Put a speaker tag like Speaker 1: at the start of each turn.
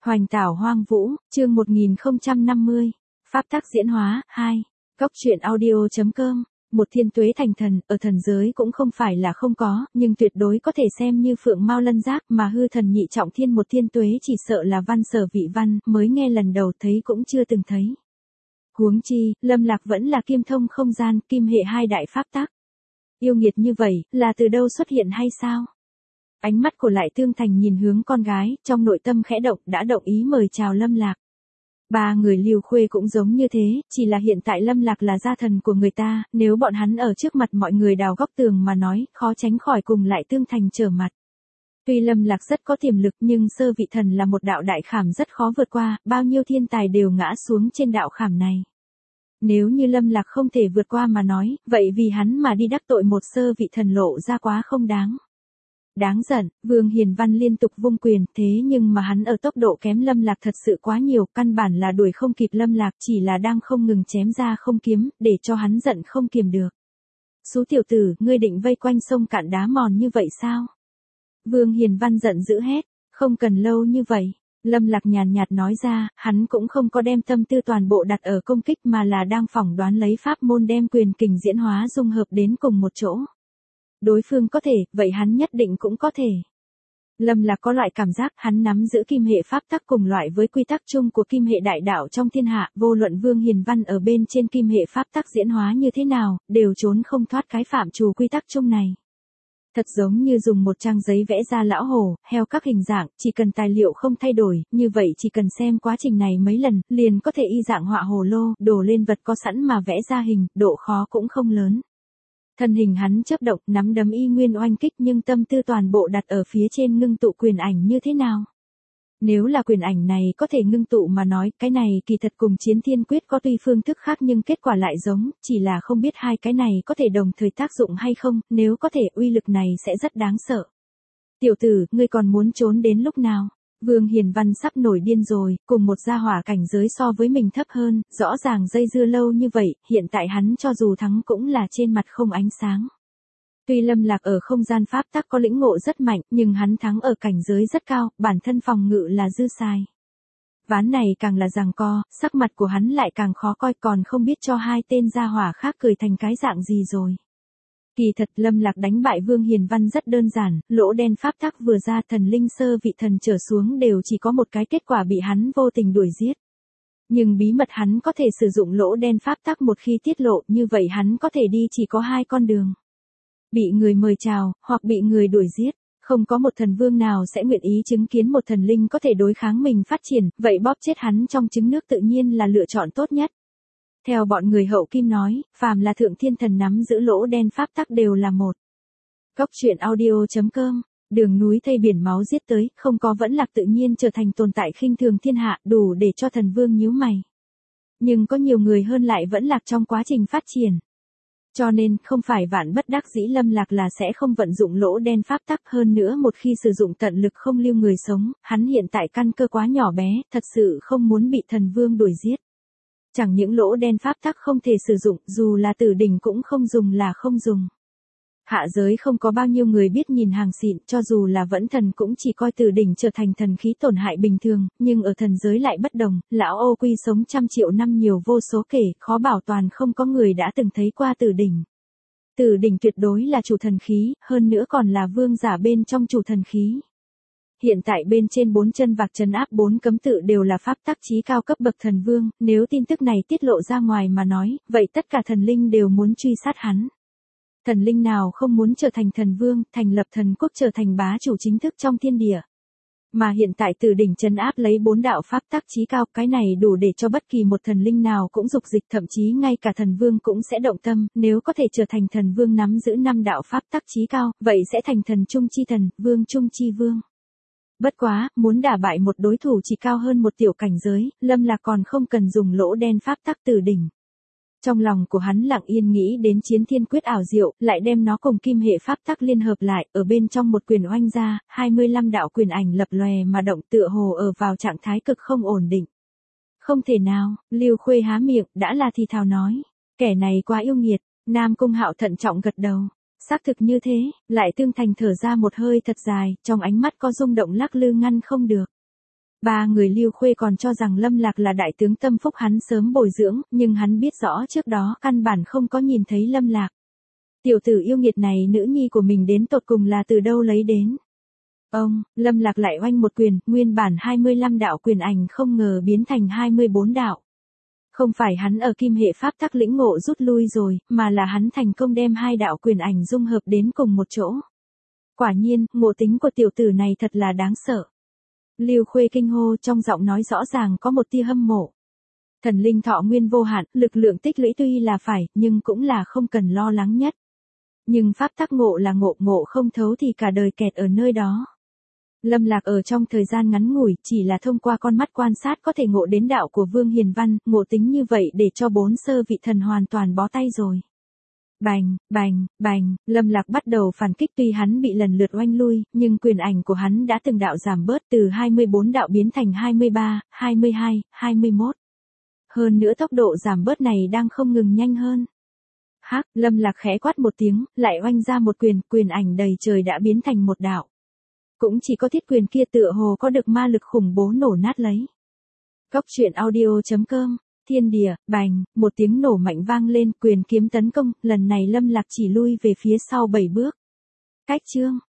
Speaker 1: Hoành tảo hoang vũ, chương 1050. Pháp tắc diễn hóa, 2. Góc truyện audio.com. Một thiên tuế thành thần, ở thần giới cũng không phải là không có, nhưng tuyệt đối có thể xem như phượng mao lân giác, mà hư thần nhị trọng thiên một thiên tuế chỉ sợ là văn sở vị văn, mới nghe lần đầu thấy cũng chưa từng thấy. Huống chi, Lâm Lạc vẫn là kim thông không gian, kim hệ hai đại pháp tắc. Yêu nghiệt như vậy, là từ đâu xuất hiện hay sao? Ánh mắt của Lại Tương Thành nhìn hướng con gái, trong nội tâm khẽ động, đã động ý mời chào Lâm Lạc. Ba người Lưu Khuê cũng giống như thế, chỉ là hiện tại Lâm Lạc là gia thần của người ta, nếu bọn hắn ở trước mặt mọi người đào góc tường mà nói, khó tránh khỏi cùng Lại Tương Thành trở mặt. Tuy Lâm Lạc rất có tiềm lực nhưng sơ vị thần là một đạo đại khảm rất khó vượt qua, bao nhiêu thiên tài đều ngã xuống trên đạo khảm này. Nếu như Lâm Lạc không thể vượt qua mà nói, vậy vì hắn mà đi đắc tội một sơ vị thần lộ ra quá không đáng. Đáng giận, Vương Hiền Văn liên tục vung quyền, thế nhưng mà hắn ở tốc độ kém Lâm Lạc thật sự quá nhiều, căn bản là đuổi không kịp Lâm Lạc, chỉ là đang không ngừng chém ra không kiếm, để cho hắn giận không kiềm được. Sú tiểu tử, ngươi định vây quanh sông cạn đá mòn như vậy sao? Vương Hiền Văn giận dữ hét, không cần lâu như vậy. Lâm Lạc nhàn nhạt nói ra, hắn cũng không có đem tâm tư toàn bộ đặt ở công kích mà là đang phỏng đoán lấy pháp môn đem quyền kình diễn hóa dung hợp đến cùng một chỗ. Đối phương có thể, vậy hắn nhất định cũng có thể. Lâm Lạc có loại cảm giác hắn nắm giữ kim hệ pháp tắc cùng loại với quy tắc chung của kim hệ đại đạo trong thiên hạ, vô luận Vương Hiền Văn ở bên trên kim hệ pháp tắc diễn hóa như thế nào, đều trốn không thoát cái phạm trù quy tắc chung này. Thật giống như dùng một trang giấy vẽ ra lão hổ, heo các hình dạng, chỉ cần tài liệu không thay đổi, như vậy chỉ cần xem quá trình này mấy lần, liền có thể y dạng họa hồ lô, đổ lên vật có sẵn mà vẽ ra hình, độ khó cũng không lớn. Thân hình hắn chớp động, nắm đấm y nguyên oanh kích nhưng tâm tư toàn bộ đặt ở phía trên ngưng tụ quyền ảnh như thế nào. Nếu là quyền ảnh này có thể ngưng tụ mà nói, cái này kỳ thật cùng chiến thiên quyết có tuy phương thức khác nhưng kết quả lại giống, chỉ là không biết hai cái này có thể đồng thời tác dụng hay không, nếu có thể uy lực này sẽ rất đáng sợ. Tiểu tử, ngươi còn muốn trốn đến lúc nào? Vương Hiền Văn sắp nổi điên rồi, cùng một gia hỏa cảnh giới so với mình thấp hơn, rõ ràng dây dưa lâu như vậy, hiện tại hắn cho dù thắng cũng là trên mặt không ánh sáng. Tuy Lâm Lạc ở không gian pháp tắc có lĩnh ngộ rất mạnh, nhưng hắn thắng ở cảnh giới rất cao, bản thân phòng ngự là dư sai. Ván này càng là giằng co, sắc mặt của hắn lại càng khó coi, còn không biết cho hai tên gia hỏa khác cười thành cái dạng gì rồi. Kỳ thật Lâm Lạc đánh bại Vương Hiền Văn rất đơn giản, lỗ đen pháp tắc vừa ra thần linh sơ vị thần trở xuống đều chỉ có một cái kết quả bị hắn vô tình đuổi giết. Nhưng bí mật hắn có thể sử dụng lỗ đen pháp tắc một khi tiết lộ, như vậy hắn có thể đi chỉ có hai con đường. Bị người mời chào, hoặc bị người đuổi giết. Không có một thần vương nào sẽ nguyện ý chứng kiến một thần linh có thể đối kháng mình phát triển, vậy bóp chết hắn trong trứng nước tự nhiên là lựa chọn tốt nhất. Theo bọn người hậu kim nói, phàm là thượng thiên thần nắm giữ lỗ đen pháp tắc đều là một. Góc truyện audio.com. Đường núi thây biển máu giết tới, không có Vẫn Lạc tự nhiên trở thành tồn tại khinh thường thiên hạ, đủ để cho thần vương nhíu mày. Nhưng có nhiều người hơn lại Vẫn Lạc trong quá trình phát triển. Cho nên, không phải vạn bất đắc dĩ Lâm Lạc là sẽ không vận dụng lỗ đen pháp tắc, hơn nữa một khi sử dụng tận lực không lưu người sống, hắn hiện tại căn cơ quá nhỏ bé, thật sự không muốn bị thần vương đuổi giết. Chẳng những lỗ đen pháp tắc không thể sử dụng, dù là tử đỉnh cũng không dùng là không dùng. Hạ giới không có bao nhiêu người biết nhìn hàng xịn, cho dù là Vẫn Thần cũng chỉ coi tử đỉnh trở thành thần khí tổn hại bình thường, nhưng ở thần giới lại bất đồng, lão Ô Quy sống trăm triệu năm nhiều vô số kể, khó bảo toàn không có người đã từng thấy qua tử đỉnh. Tử đỉnh tuyệt đối là chủ thần khí, hơn nữa còn là vương giả bên trong chủ thần khí. Hiện tại bên trên 4 chân vạc trấn áp 4 cấm tự đều là pháp tắc chí cao cấp bậc thần vương, nếu tin tức này tiết lộ ra ngoài mà nói, vậy tất cả thần linh đều muốn truy sát hắn. Thần linh nào không muốn trở thành thần vương, thành lập thần quốc trở thành bá chủ chính thức trong thiên địa. Mà hiện tại Tử đỉnh trấn áp lấy 4 đạo pháp tắc chí cao, cái này đủ để cho bất kỳ một thần linh nào cũng dục dịch, thậm chí ngay cả thần vương cũng sẽ động tâm, nếu có thể trở thành thần vương nắm giữ 5 đạo pháp tắc chí cao, vậy sẽ thành thần trung chi thần, vương trung chi vương. Bất quá, muốn đả bại một đối thủ chỉ cao hơn một tiểu cảnh giới, Lâm Lạc còn không cần dùng lỗ đen pháp tắc Tử đỉnh. Trong lòng của hắn lặng yên nghĩ đến chiến thiên quyết ảo diệu, lại đem nó cùng kim hệ pháp tắc liên hợp lại, ở bên trong một quyền oanh ra, 25 đạo quyền ảnh lập lòe mà động tựa hồ ở vào trạng thái cực không ổn định. Không thể nào, Lưu Khuê há miệng, đã là thì thào nói. Kẻ này quá yêu nghiệt, Nam Cung Hạo thận trọng gật đầu. Xác thực như thế, Lại Tương Thành thở ra một hơi thật dài, trong ánh mắt có rung động lắc lư ngăn không được. Ba người Lưu Khuê còn cho rằng Lâm Lạc là đại tướng tâm phúc hắn sớm bồi dưỡng, nhưng hắn biết rõ trước đó căn bản không có nhìn thấy Lâm Lạc. Tiểu tử yêu nghiệt này nữ nhi của mình đến tột cùng là từ đâu lấy đến. Lâm Lạc lại oanh một quyền, nguyên bản 25 đạo quyền ảnh không ngờ biến thành 24 đạo. Không phải hắn ở kim hệ pháp tắc lĩnh ngộ rút lui rồi, mà là hắn thành công đem hai đạo quyền ảnh dung hợp đến cùng một chỗ. Quả nhiên, ngộ tính của tiểu tử này thật là đáng sợ. Lưu Khuê kinh hô, trong giọng nói rõ ràng có một tia hâm mộ. Thần linh thọ nguyên vô hạn, lực lượng tích lũy tuy là phải, nhưng cũng là không cần lo lắng nhất. Nhưng pháp tắc ngộ là ngộ không thấu thì cả đời kẹt ở nơi đó. Lâm Lạc ở trong thời gian ngắn ngủi, chỉ là thông qua con mắt quan sát có thể ngộ đến đạo của Vương Hiền Văn, ngộ tính như vậy để cho 4 sơ vị thần hoàn toàn bó tay rồi. Bành, bành, bành, Lâm Lạc bắt đầu phản kích tuy hắn bị lần lượt oanh lui, nhưng quyền ảnh của hắn đã từng đạo giảm bớt từ 24 đạo biến thành 23, 22, 21. Hơn nữa tốc độ giảm bớt này đang không ngừng nhanh hơn. Lâm Lạc khẽ quát một tiếng, lại oanh ra một quyền ảnh đầy trời đã biến thành một đạo. Cũng chỉ có thiết quyền kia tựa hồ có được ma lực khủng bố nổ nát lấy. Góc truyện audio.com, thiên địa, bành, một tiếng nổ mạnh vang lên, quyền kiếm tấn công, lần này Lâm Lạc chỉ lui về phía sau 7 bước. Cách chương.